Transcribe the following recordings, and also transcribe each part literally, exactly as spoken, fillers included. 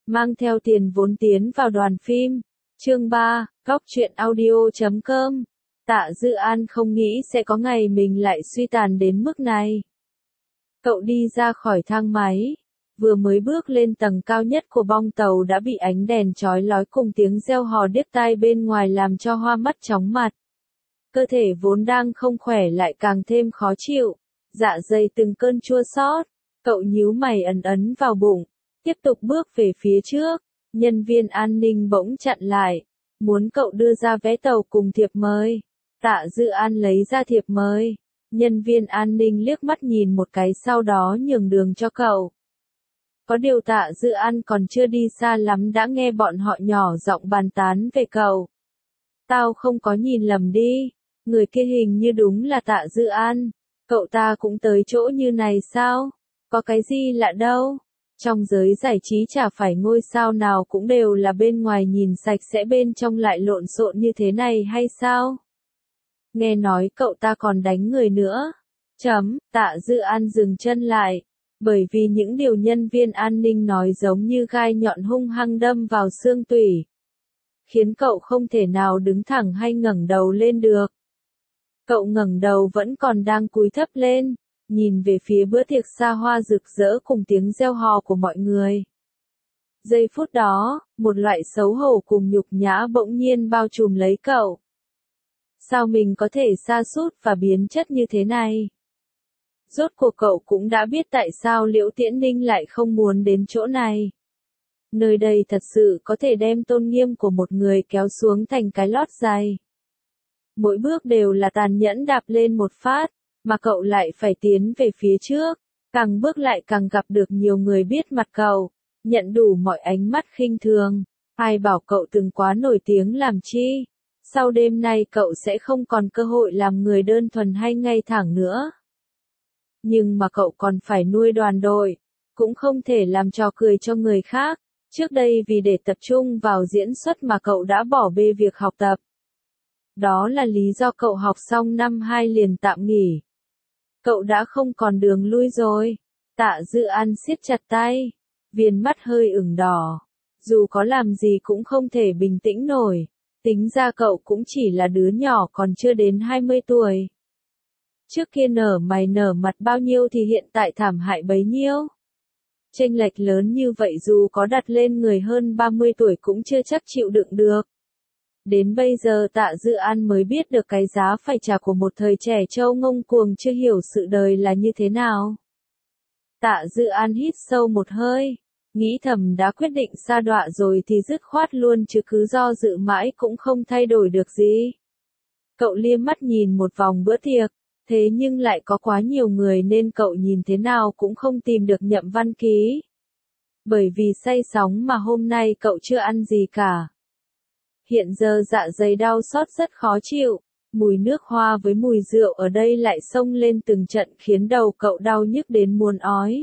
mang theo tiền vốn tiến vào đoàn phim. Chương ba, góc truyện audio chấm com. Tạ Dư An không nghĩ sẽ có ngày mình lại suy tàn đến mức này. Cậu đi ra khỏi thang máy, vừa mới bước lên tầng cao nhất của bong tàu đã bị ánh đèn chói lói cùng tiếng reo hò điếc tai bên ngoài làm cho hoa mắt chóng mặt. Cơ thể vốn đang không khỏe lại càng thêm khó chịu, dạ dày từng cơn chua xót. Cậu nhíu mày ấn ấn vào bụng, tiếp tục bước về phía trước. Nhân viên an ninh bỗng chặn lại, muốn cậu đưa ra vé tàu cùng thiệp mời. Tạ Dư An lấy ra thiệp mời. Nhân viên an ninh liếc mắt nhìn một cái sau đó nhường đường cho cậu. Có điều Tạ Dư An còn chưa đi xa lắm đã nghe bọn họ nhỏ giọng bàn tán về cậu. Tao không có nhìn lầm đi, người kia hình như đúng là Tạ Dư An. Cậu ta cũng tới chỗ như này sao? Có cái gì lạ đâu. Trong giới giải trí chả phải ngôi sao nào cũng đều là bên ngoài nhìn sạch sẽ bên trong lại lộn xộn như thế này hay sao? Nghe nói cậu ta còn đánh người nữa. Chấm, Tạ Dư An dừng chân lại, bởi vì những điều nhân viên an ninh nói giống như gai nhọn hung hăng đâm vào xương tủy, khiến cậu không thể nào đứng thẳng hay ngẩng đầu lên được. Cậu ngẩng đầu vẫn còn đang cúi thấp lên, nhìn về phía bữa tiệc xa hoa rực rỡ cùng tiếng reo hò của mọi người. Giây phút đó, một loại xấu hổ cùng nhục nhã bỗng nhiên bao trùm lấy cậu. Sao mình có thể sa sút và biến chất như thế này? Rốt cuộc cậu cũng đã biết tại sao Liễu Tiễn Ninh lại không muốn đến chỗ này. Nơi đây thật sự có thể đem tôn nghiêm của một người kéo xuống thành cái lót giày. Mỗi bước đều là tàn nhẫn đạp lên một phát, mà cậu lại phải tiến về phía trước. Càng bước lại càng gặp được nhiều người biết mặt cậu, nhận đủ mọi ánh mắt khinh thường. Ai bảo cậu từng quá nổi tiếng làm chi? Sau đêm nay cậu sẽ không còn cơ hội làm người đơn thuần hay ngay thẳng nữa. Nhưng mà cậu còn phải nuôi đoàn đội, cũng không thể làm trò cười cho người khác. Trước đây vì để tập trung vào diễn xuất mà cậu đã bỏ bê việc học tập. Đó là lý do cậu học xong năm hai liền tạm nghỉ. Cậu đã không còn đường lui rồi. Tạ Dư An siết chặt tay, viền mắt hơi ửng đỏ. Dù có làm gì cũng không thể bình tĩnh nổi. Tính ra cậu cũng chỉ là đứa nhỏ còn chưa đến hai mươi tuổi. Trước kia nở mày nở mặt bao nhiêu thì hiện tại thảm hại bấy nhiêu. Chênh lệch lớn như vậy dù có đặt lên người hơn ba mươi tuổi cũng chưa chắc chịu đựng được. Đến bây giờ Tạ Dư An mới biết được cái giá phải trả của một thời trẻ trâu ngông cuồng chưa hiểu sự đời là như thế nào. Tạ Dư An hít sâu một hơi, nghĩ thầm đã quyết định sa đọa rồi thì dứt khoát luôn chứ cứ do dự mãi cũng không thay đổi được gì. Cậu liếc mắt nhìn một vòng bữa tiệc, thế nhưng lại có quá nhiều người nên cậu nhìn thế nào cũng không tìm được Nhậm Văn Ký. Bởi vì say sóng mà hôm nay cậu chưa ăn gì cả. Hiện giờ dạ dày đau xót rất khó chịu, mùi nước hoa với mùi rượu ở đây lại xông lên từng trận khiến đầu cậu đau nhức đến muốn ói.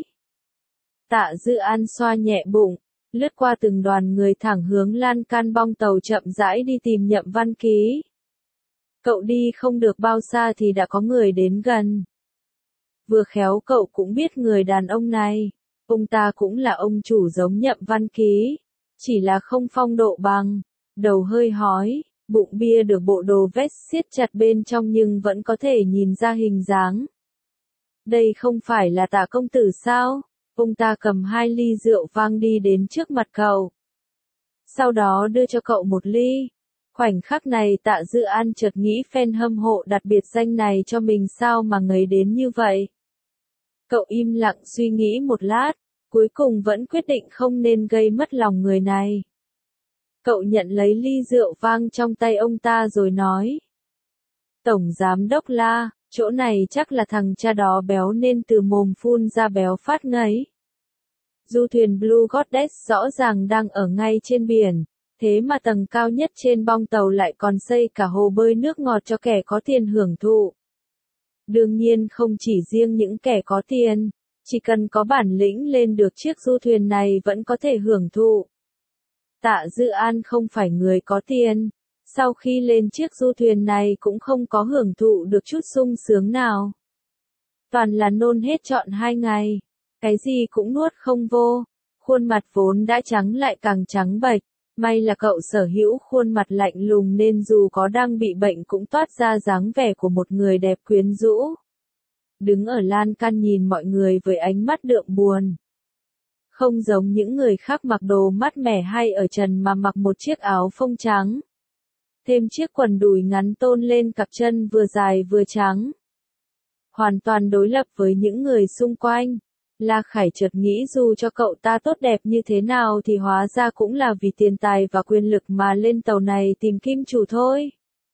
Tạ Dư An xoa nhẹ bụng, lướt qua từng đoàn người thẳng hướng lan can bong tàu chậm rãi đi tìm Nhậm Văn Ký. Cậu đi không được bao xa thì đã có người đến gần. Vừa khéo cậu cũng biết người đàn ông này, ông ta cũng là ông chủ giống Nhậm Văn Ký, chỉ là không phong độ bằng, đầu hơi hói, bụng bia được bộ đồ vest siết chặt bên trong nhưng vẫn có thể nhìn ra hình dáng. Đây không phải là Tạ công tử sao? Ông ta cầm hai ly rượu vang đi đến trước mặt cậu. Sau đó đưa cho cậu một ly. Khoảnh khắc này Tạ Dư An chợt nghĩ fan hâm mộ đặt biệt danh này cho mình sao mà ngấy đến như vậy. Cậu im lặng suy nghĩ một lát, cuối cùng vẫn quyết định không nên gây mất lòng người này. Cậu nhận lấy ly rượu vang trong tay ông ta rồi nói. Tổng giám đốc La, chỗ này chắc là thằng cha đó béo nên từ mồm phun ra béo phát ngấy. Du thuyền Blue Goddess rõ ràng đang ở ngay trên biển, thế mà tầng cao nhất trên bong tàu lại còn xây cả hồ bơi nước ngọt cho kẻ có tiền hưởng thụ. Đương nhiên không chỉ riêng những kẻ có tiền, chỉ cần có bản lĩnh lên được chiếc du thuyền này vẫn có thể hưởng thụ. Tạ Dư An không phải người có tiền, sau khi lên chiếc du thuyền này cũng không có hưởng thụ được chút sung sướng nào. Toàn là nôn hết trọn hai ngày, cái gì cũng nuốt không vô, Khuôn mặt vốn đã trắng lại càng trắng bệch, may là cậu sở hữu khuôn mặt lạnh lùng nên dù có đang bị bệnh cũng toát ra dáng vẻ của một người đẹp quyến rũ. Đứng ở lan can nhìn mọi người với ánh mắt đượm buồn. Không giống những người khác mặc đồ mát mẻ hay ở trần mà mặc một chiếc áo phông trắng. Thêm chiếc quần đùi ngắn tôn lên cặp chân vừa dài vừa trắng. Hoàn toàn đối lập với những người xung quanh. La Khải chợt nghĩ dù cho cậu ta tốt đẹp như thế nào thì hóa ra cũng là vì tiền tài và quyền lực mà lên tàu này tìm kim chủ thôi.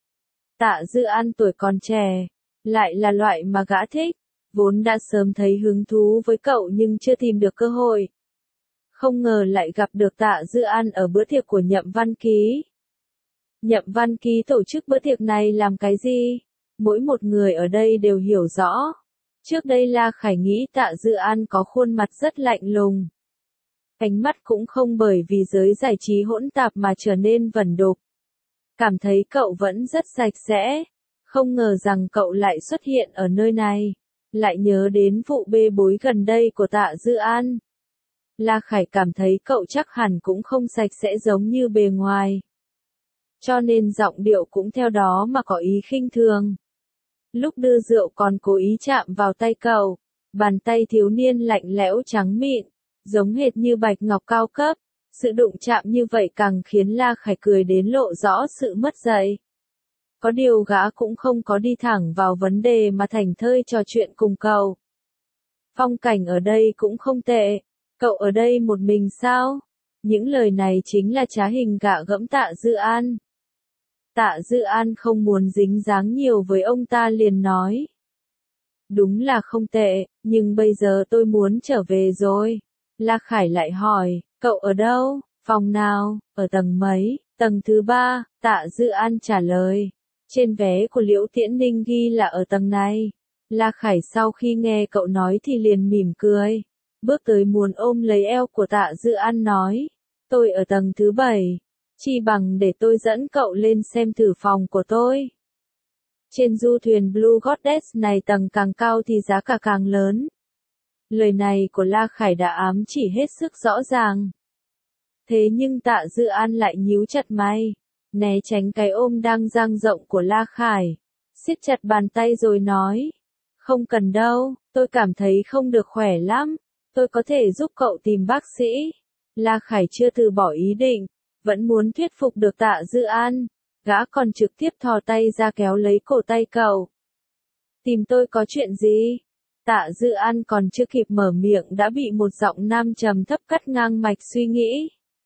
Tạ Dư An tuổi còn trẻ, lại là loại mà gã thích, vốn đã sớm thấy hứng thú với cậu nhưng chưa tìm được cơ hội. Không ngờ lại gặp được Tạ Dư An ở bữa tiệc của Nhậm Văn Ký. Nhậm Văn Ký tổ chức bữa tiệc này làm cái gì? Mỗi một người ở đây đều hiểu rõ. Trước đây La Khải nghĩ Tạ Dư An có khuôn mặt rất lạnh lùng. Ánh mắt cũng không bởi vì giới giải trí hỗn tạp mà trở nên vẩn đục. Cảm thấy cậu vẫn rất sạch sẽ. Không ngờ rằng cậu lại xuất hiện ở nơi này. Lại nhớ đến vụ bê bối gần đây của Tạ Dư An. La Khải cảm thấy cậu chắc hẳn cũng không sạch sẽ giống như bề ngoài. Cho nên giọng điệu cũng theo đó mà có ý khinh thường. Lúc đưa rượu còn cố ý chạm vào tay cậu, bàn tay thiếu niên lạnh lẽo trắng mịn, giống hệt như bạch ngọc cao cấp. Sự đụng chạm như vậy càng khiến La Khải cười đến lộ rõ sự mất dạy. Có điều gã cũng không có đi thẳng vào vấn đề mà thảnh thơi trò chuyện cùng cậu. Phong cảnh ở đây cũng không tệ, cậu ở đây một mình sao? Những lời này chính là trá hình gạ gẫm Tạ Dư An. Tạ Dư An không muốn dính dáng nhiều với ông ta liền nói. Đúng là không tệ, nhưng bây giờ tôi muốn trở về rồi. La Khải lại hỏi, cậu ở đâu, phòng nào, ở tầng mấy, tầng thứ ba, Tạ Dư An trả lời. Trên vé của Liễu Tiễn Ninh ghi là ở tầng này. La Khải sau khi nghe cậu nói thì liền mỉm cười. Bước tới muốn ôm lấy eo của Tạ Dư An nói. Tôi ở tầng thứ bảy. Chi bằng để tôi dẫn cậu lên xem thử phòng của tôi. Trên du thuyền Blue Goddess này tầng càng cao thì giá cả càng lớn. Lời này của La Khải đã ám chỉ hết sức rõ ràng. Thế nhưng Tạ Dư An lại nhíu chặt mày, né tránh cái ôm đang dang rộng của La Khải, siết chặt bàn tay rồi nói. Không cần đâu, tôi cảm thấy không được khỏe lắm, tôi có thể giúp cậu tìm bác sĩ. La Khải chưa từ bỏ ý định, vẫn muốn thuyết phục được Tạ Dư An, gã còn trực tiếp thò tay ra kéo lấy cổ tay cậu. Tìm tôi có chuyện gì? Tạ Dư An còn chưa kịp mở miệng đã bị một giọng nam trầm thấp cắt ngang mạch suy nghĩ.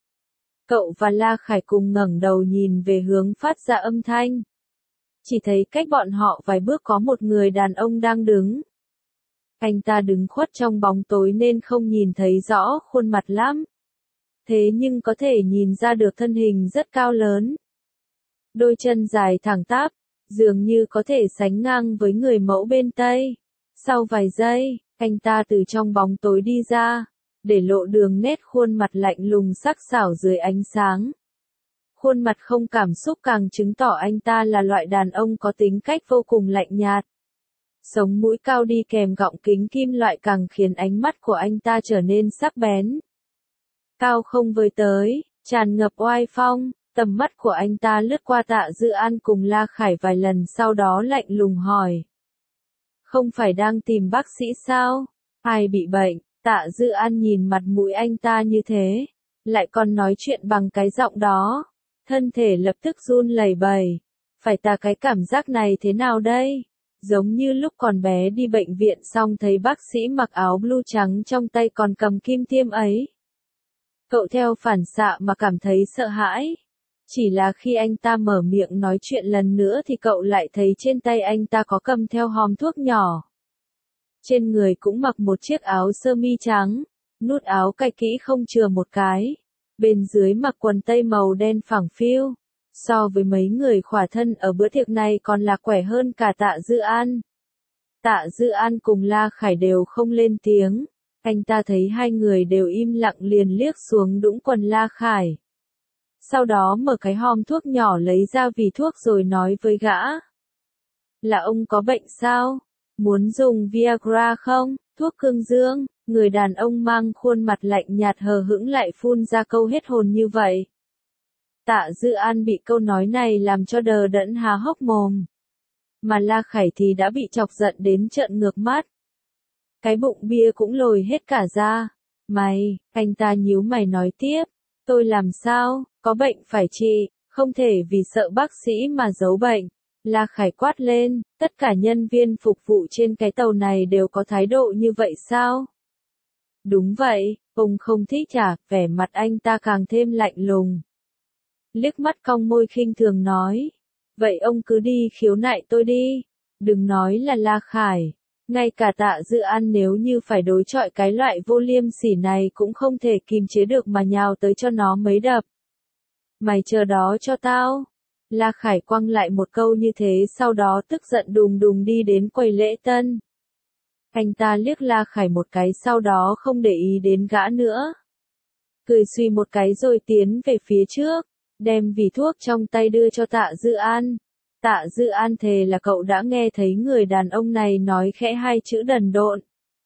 Cậu và La Khải cùng ngẩng đầu nhìn về hướng phát ra âm thanh. Chỉ thấy cách bọn họ vài bước có một người đàn ông đang đứng. Anh ta đứng khuất trong bóng tối nên không nhìn thấy rõ khuôn mặt lắm. Thế nhưng có thể nhìn ra được thân hình rất cao lớn. Đôi chân dài thẳng tắp, dường như có thể sánh ngang với người mẫu bên Tây. Sau vài giây, anh ta từ trong bóng tối đi ra, để lộ đường nét khuôn mặt lạnh lùng sắc sảo dưới ánh sáng. Khuôn mặt không cảm xúc càng chứng tỏ anh ta là loại đàn ông có tính cách vô cùng lạnh nhạt. Sống mũi cao đi kèm gọng kính kim loại càng khiến ánh mắt của anh ta trở nên sắc bén. Cao không với tới, tràn ngập oai phong, tầm mắt của anh ta lướt qua Tạ Dư An cùng La Khải vài lần sau đó lạnh lùng hỏi. Không phải đang tìm bác sĩ sao? Ai bị bệnh? Tạ Dư An nhìn mặt mũi anh ta như thế, lại còn nói chuyện bằng cái giọng đó. Thân thể lập tức run lẩy bẩy. Phải ta cái cảm giác này thế nào đây? Giống như lúc còn bé đi bệnh viện xong thấy bác sĩ mặc áo blue trắng trong tay còn cầm kim tiêm ấy. Cậu theo phản xạ mà cảm thấy sợ hãi. Chỉ là khi anh ta mở miệng nói chuyện lần nữa thì cậu lại thấy trên tay anh ta có cầm theo hòm thuốc nhỏ. Trên người cũng mặc một chiếc áo sơ mi trắng, nút áo cài kỹ không chừa một cái. Bên dưới mặc quần tây màu đen phẳng phiu. So với mấy người khỏa thân ở bữa tiệc này còn là khỏe hơn cả Tạ Dư An. Tạ Dư An cùng La Khải đều không lên tiếng. Anh ta thấy hai người đều im lặng liền liếc xuống đũng quần La Khải. Sau đó mở cái hòm thuốc nhỏ lấy ra vỉ thuốc rồi nói với gã. Là ông có bệnh sao? Muốn dùng Viagra không? Thuốc cương dương, Người đàn ông mang khuôn mặt lạnh nhạt hờ hững lại phun ra câu hết hồn như vậy. Tạ Dư An bị câu nói này làm cho đờ đẫn há hốc mồm. Mà La Khải thì đã bị chọc giận đến trợn ngược mắt. Cái bụng bia cũng lồi hết cả ra. Mày, anh ta nhíu mày nói tiếp. Tôi làm sao, có bệnh phải trị, không thể vì sợ bác sĩ mà giấu bệnh. La Khải quát lên, tất cả nhân viên phục vụ trên cái tàu này đều có thái độ như vậy sao? Đúng vậy, ông không thích à, vẻ mặt anh ta càng thêm lạnh lùng. Liếc mắt cong môi khinh thường nói. Vậy ông cứ đi khiếu nại tôi đi. Đừng nói là La Khải. Ngay cả Tạ Dư An nếu như phải đối chọi cái loại vô liêm sỉ này cũng không thể kìm chế được mà nhào tới cho nó mấy đập. Mày chờ đó cho tao. La Khải quăng lại một câu như thế sau đó tức giận đùng đùng đi đến quầy lễ tân. Anh ta liếc La Khải một cái sau đó không để ý đến gã nữa. Cười suy một cái rồi tiến về phía trước, đem vỉ thuốc trong tay đưa cho Tạ Dư An. Tạ Dư An thề là cậu đã nghe thấy người đàn ông này nói khẽ hai chữ đần độn.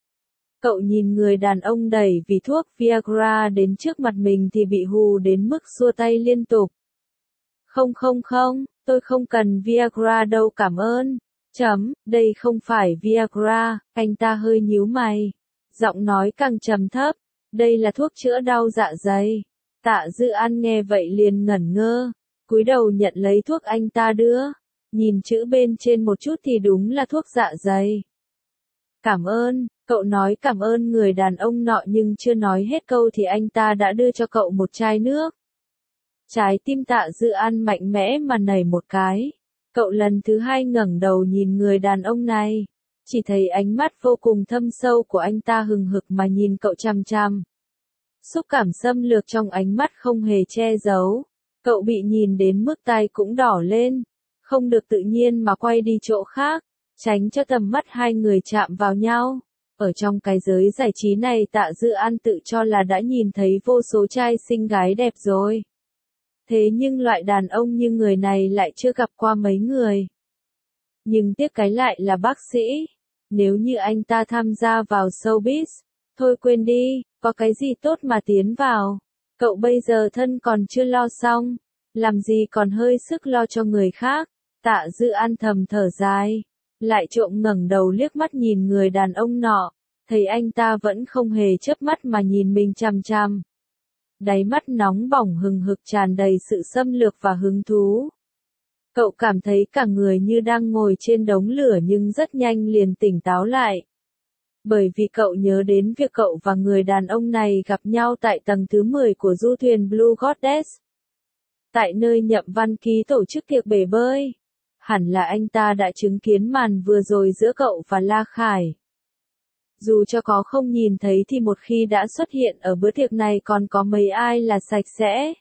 Cậu nhìn người đàn ông đẩy vỉ thuốc Viagra đến trước mặt mình thì bị hù đến mức xua tay liên tục. Không không không, tôi không cần Viagra đâu cảm ơn. Chấm, đây không phải Viagra, anh ta hơi nhíu mày. Giọng nói càng trầm thấp, đây là thuốc chữa đau dạ dày. Tạ Dư An nghe vậy liền ngẩn ngơ, cúi đầu nhận lấy thuốc anh ta đưa. Nhìn chữ bên trên một chút thì đúng là thuốc dạ dày. Cảm ơn, cậu nói cảm ơn người đàn ông nọ nhưng chưa nói hết câu thì anh ta đã đưa cho cậu một chai nước. Trái tim Tạ Dư An mạnh mẽ mà nảy một cái. Cậu lần thứ hai ngẩng đầu nhìn người đàn ông này. Chỉ thấy ánh mắt vô cùng thâm sâu của anh ta hừng hực mà nhìn cậu chằm chằm. Xúc cảm xâm lược trong ánh mắt không hề che giấu. Cậu bị nhìn đến mức tai cũng đỏ lên. Không được tự nhiên mà quay đi chỗ khác. Tránh cho tầm mắt hai người chạm vào nhau. Ở trong cái giới giải trí này Tạ Dư An tự cho là đã nhìn thấy vô số trai xinh gái đẹp rồi. Thế nhưng loại đàn ông như người này lại chưa gặp qua mấy người. Nhưng tiếc cái lại là bác sĩ. Nếu như anh ta tham gia vào showbiz, thôi quên đi, có cái gì tốt mà tiến vào. Cậu bây giờ thân còn chưa lo xong, làm gì còn hơi sức lo cho người khác. Tạ Dư An thầm thở dài, lại trộm ngẩng đầu liếc mắt nhìn người đàn ông nọ, thấy anh ta vẫn không hề chớp mắt mà nhìn mình chằm chằm. Đáy mắt nóng bỏng hừng hực tràn đầy sự xâm lược và hứng thú. Cậu cảm thấy cả người như đang ngồi trên đống lửa nhưng rất nhanh liền tỉnh táo lại. Bởi vì cậu nhớ đến việc cậu và người đàn ông này gặp nhau tại tầng thứ mười của du thuyền Blue Goddess. Tại nơi Nhậm Văn Ký tổ chức tiệc bể bơi. Hẳn là anh ta đã chứng kiến màn vừa rồi giữa cậu và La Khải. Dù cho có không nhìn thấy thì một khi đã xuất hiện ở bữa tiệc này còn có mấy ai là sạch sẽ.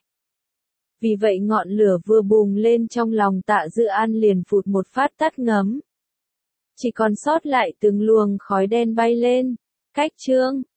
Vì vậy ngọn lửa vừa bùng lên trong lòng Tạ Dư An liền phụt một phát tắt ngấm. Chỉ còn sót lại từng luồng khói đen bay lên. Cách chương